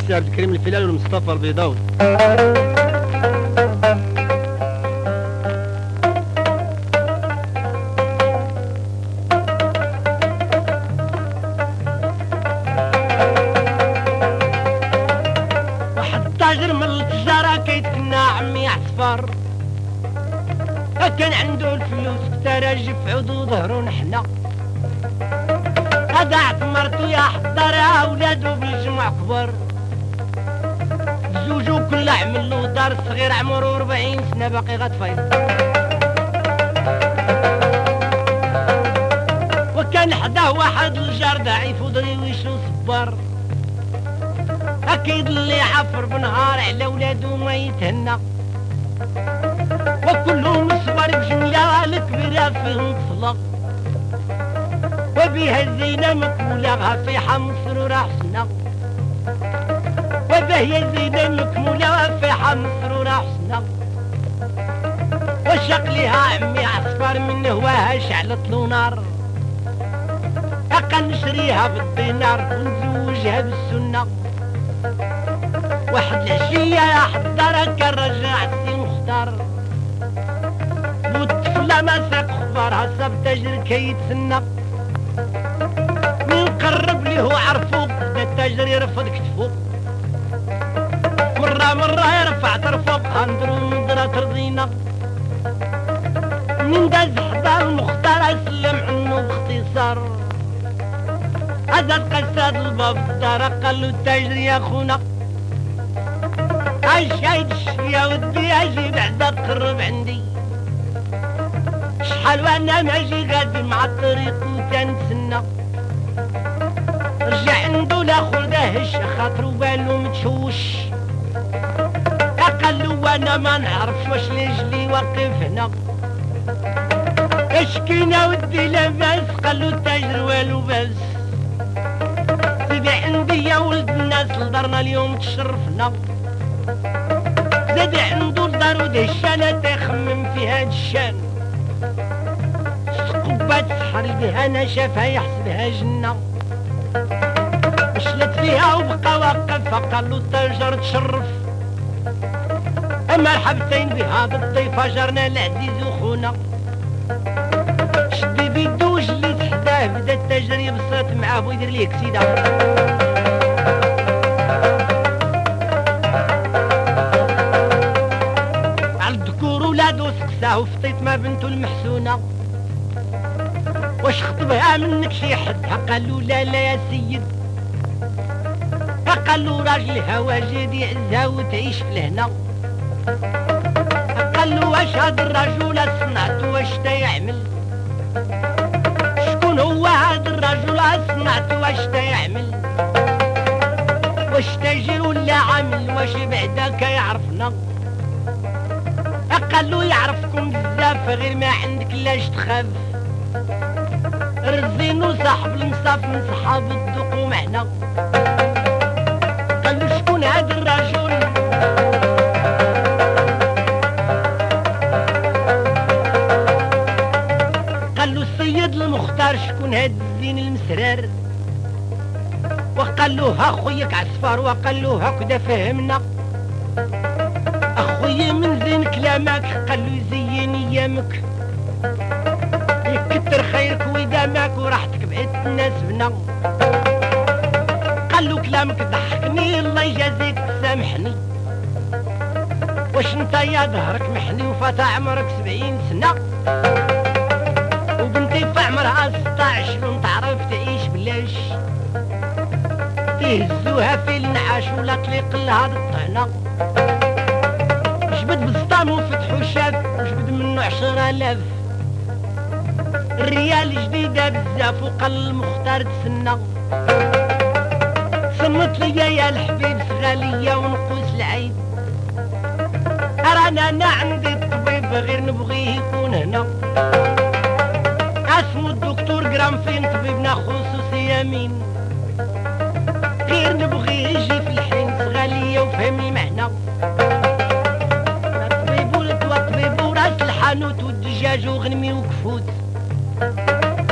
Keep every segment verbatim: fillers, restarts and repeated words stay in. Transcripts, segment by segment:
السي عبد الكريم الفلال والمصطفى البيضاوي. واحد تاجر من التجارة كيتكنى عمي عصفر، كان عنده الفلوس كتراجف عدو ظهرو نحنا، هذا عتمرتو يا حضرها ولادو بالجمع كبر، زوجو كل عمل له دار صغير عمرو ربعين سنة باقي غتفيض. وكان حداه واحد الجار ضعيف ودريويشو صبر، اكيد اللي عفر بنهار على ولادو ما يتهنى، وكلهم صبر بجملة الكبيرة فيهم طفلة، وبيها الزينة مكمولة فيحة مسرورة حسنة، وبهي الزينة مكمولة فيحة مسرورة حسنة، وشق ليها عمي عصفر من هواها شعلت له نار، أقا نشريها بالدينار ونزوجها بالسنة. واحد العشية يا حضرها كان رجع السي مختار، والطفلة ما ساق خبارها صاب تاجر كيتسنى، من قرب ليه عرفو بدا التاجر يرفض كتفو، مرة مرة يرفع طرفو خندرو نظرة ترضينا، من داز حدا المختار اسلم عنه باختصار، هذا القصاد الباب الدار قال له التاجر يا خونا اش هيدش يا ودي اجي بعدا تقرب عندي، شحال وانا ماجي غادي مع الطريق وتنتسنى، رجع عنده لاخو دهش خاطرو بالو متشوش، قال له وانا ما نعرفش واش لجلي واقف هنا، اشكينا ودي لاباس قال له التاجر والو باس، سيدي عندي يا ولد الناس لدارنا اليوم تشرفنا، زاد عنده الدار ودهشانة تيخمم فيها هاد الشان، سقبات سحر بها انا شافها يحسبها جنة، شلت فيها وبقى واقف فقال له التاجر تشرف، مرحبتين بهذا الضيف جارنا العزيز وخونا، شدي بيدو وجلي حداه بدا التاجر يبسط معاه ويدير ليه كسيده، على الذكور ولادو سقساه وفطيت ما بنتو المحسونه، واش خطبها منك شي حد؟ قال له لا لا يا سيد، قال له راجلها واجد يعزها وتعيش في الهنا، قال له واش هاد الرجل صنعتو واش تا يعمل؟ شكون هو هاد الرجل صنعتو واش تا يعمل؟ واش تاجر ولا عامل؟ واش بعدا كيعرفنا؟ قال له يعرفكم بزاف غير ما عندك لاش تخاف، رزينو صاحب المصاف من صحاب الذوق ومعنا، قال له شكون هاد الرجل؟ قال له السيد المختار. شكون هاد الزين المسرار؟ وقال له ها خوياك عصفر، وقال له هكذا فهمنا اخويا من زين كلامك، قال له يزين ايامك يكتر خيرك ويدامك وراحتك بعيد الناس بنا، قال له كلامك ضحكني الله يجازيك تسامحني، واش انت يا ظهرك محني وفات عمرك سبعين سنة، وبنتي في عمرها ستاعش تعرف تعيش بلاش، تهزوها في النعاش ولا تليق لها الطعنة، جبد بسطام وفتحو شاف وجبد منه عشرة آلاف، الريال جديدة بزاف وقل المختار تسنى، صمت ليا يا الحبيب سغالية ونقوس العيد، رانا انا عندي الطبيب غير نبغيه يكون هنا، اسمو الدكتور قرنفين طبيبنا خصوصي يمين، غير نبغيه يجي في الحين سغالية وفهم المعنى، طبيب ولد وطبيب وراس الحانوت والدجاج وغنمي وكفوت،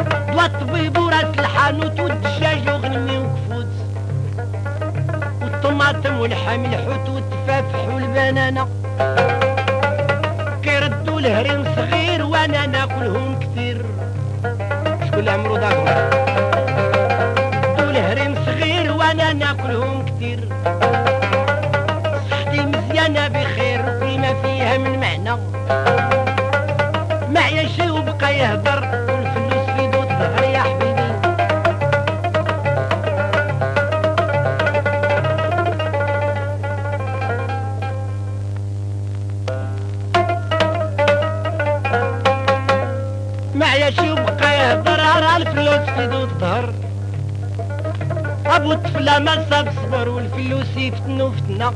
الطبيب وراس الحانوت والدجاج وغنمي وكفوت، الطماطم والحم الحوت والتفافح والبنانة كيردوا الهريم صغير وانا ناكلهم كثير. شكون عمرو داكم ردوا الهريم صغير وانا ناكلهم كثير. صحتي مزيانة بخير وكل ما فيها من معنى معيا شي وبقى يهدر والفلوس في دوت ظهر يا حبيبي. معيا شي وبقى يهدر راه الفلوس في دوت ظهر. ابو الطفلة ما صاب صبر والفلوس يفتنو فتنة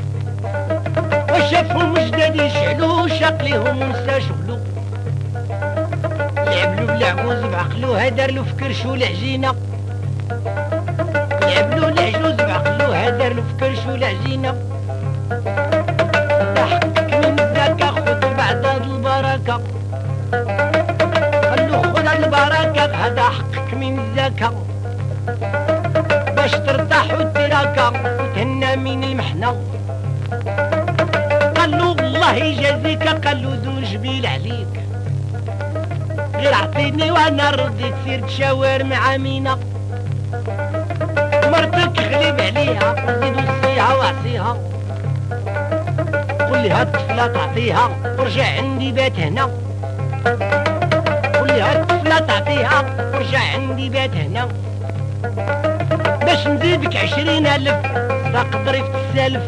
وشافهم جداد يشعلو شاقليهم ونسى شغلو. لعبلو بالعجوز بعقلو هدر لو فكرشو العجينة. لعبلو العجوز بعقلو هدر لو فكرشو العجينة. حقك من الزكاة خذ بعد هاد البركة. خلو خذ هاد البركة هذا حقك من الزكاة باش ترتاح وتراكا وتهنى من المحنة. قالو الله يجازيك قالو ذو جبيل عليك غير عطيني وانا رديت سير تشاور مع مينا. مرتك غلب عليها زيد وصيها وعصيها قولي هاد الطفلة تعطيها ورجع عندي بات هنا. قولي هاد الطفلة تعطيها ورجع عندي بات هنا باش نزيدك عشرين الف صداق ظريفة السالف.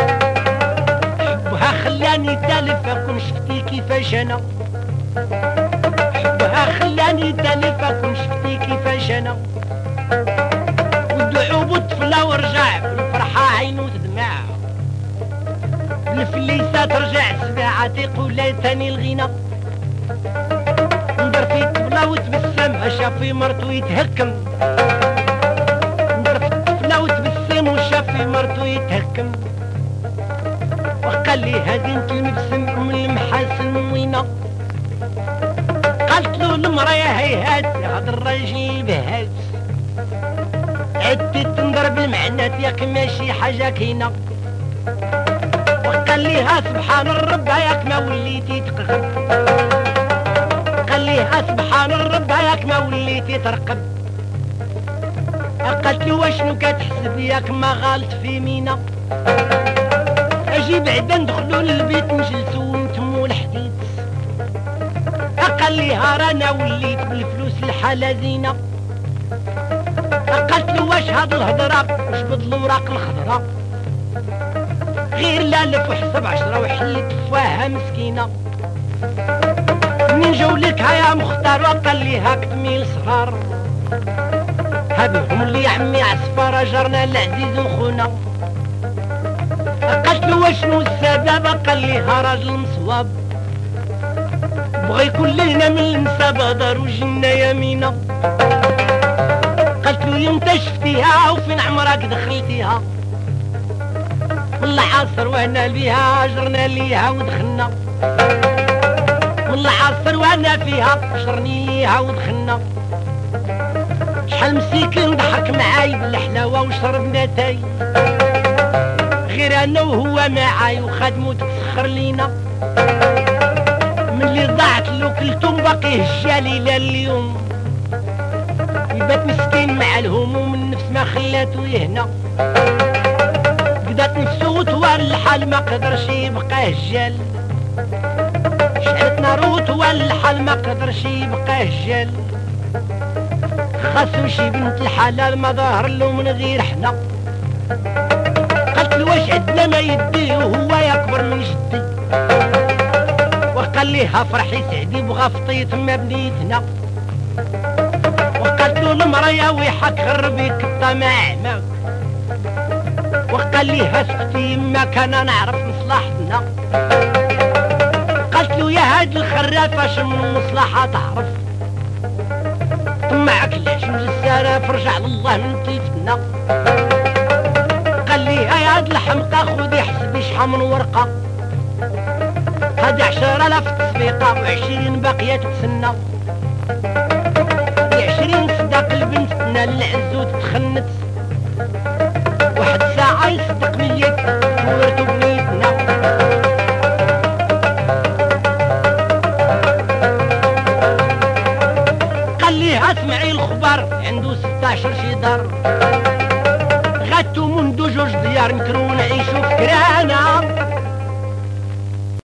حبها خلاني تالف اكون شفتي كيفاش انا. حبها خلاني تالف اكون شفتي كيفاش انا. ودعوب الطفلة ورجع بالفرحة عينو تدمع بالفليسة ترجع سباعة تيقول ليتني الغنى. ندر في الطفلة وتبسم شافي مرتو يتهكم. وتبسم وشاف في مرتو يتهكم وقال لي هذه انت المبسم من المحاسن وينه. قالت له المرايا هيهات هذا الراجل بهات عدت تنظر بالمعنات ياك ماشي حاجة كينة. وقال ليها سبحان الرب ياك ما وليتي تقغب. قال ليها سبحان الرب ياك ما وليتي ترقب. قالت له واشنو كتحسب ياك ما غالط في مينا. اجي بعدا ندخلو للبيت نجلسو ونتمو الحديث. قال ليها رانا وليت بالفلوس الحالة زينة. قالت له واش هاد الهضرة واش بدلو وراق الخضرة غير لالف وحسب عشرة وحلي تفاها مسكينة. منين جاولك هيا مختار وقال ليها كتمي الصغار هابهم اللي عمي عصفارة جارنا العزيز وخونا. قالت له واشنو السبب قال ليها راجل مصواب بغا يكون لينا من المساب هدر وجنا يمينة. قالت له يوم شفتيها وفين عمرك دخلتيها. من العصر وانا بيها هجرنا ليها ودخلنا. من العصر وانا فيها شرني ليها ودخلنا. شحال مسيكين ضحك معاي بالحلاوة وشربنا تاي غير انا وهو معاي وخدمو تسخر لينا. ملي ضاعت له كلتم باقي هجالي لا اليوم يبات مسكين مع الهموم النفس ما خلاتو يهنا. قدات نفسو طوال الحال ما قدرش يبقى هجال. شعلت نارو طوال الحال ما قدرش يبقى هجال. خاصو شي بنت الحلال ما ظاهر له من غير حنا. قالت له واش عندنا ما يديه وهو يكبر من جدي. وقال ليها فرحي سعدي بغا فطيط ما بنيتنا. وقالت له المرايا ويحك غربيك الطمع ماك. وقال ليها سكتي يماك انا نعرف مصلحتنا. قالت له يا هاد الخرافة شم من مصلحة تعرف. طمعك العشوج السراف رجع لله من طيفتنا. قال لي يا هاد الحمقى خذي حسبي شحال من ورقة. هادي عشرة آلاف تصفيقة وعشرين باقية تتسنى. عشرين صداق البنت تنال العز وتتخنت. واحد ساعة خليها اسمعي الخبر عنده ستاشر شي دار غاتو منذ جوج ديار نكرو نعيشو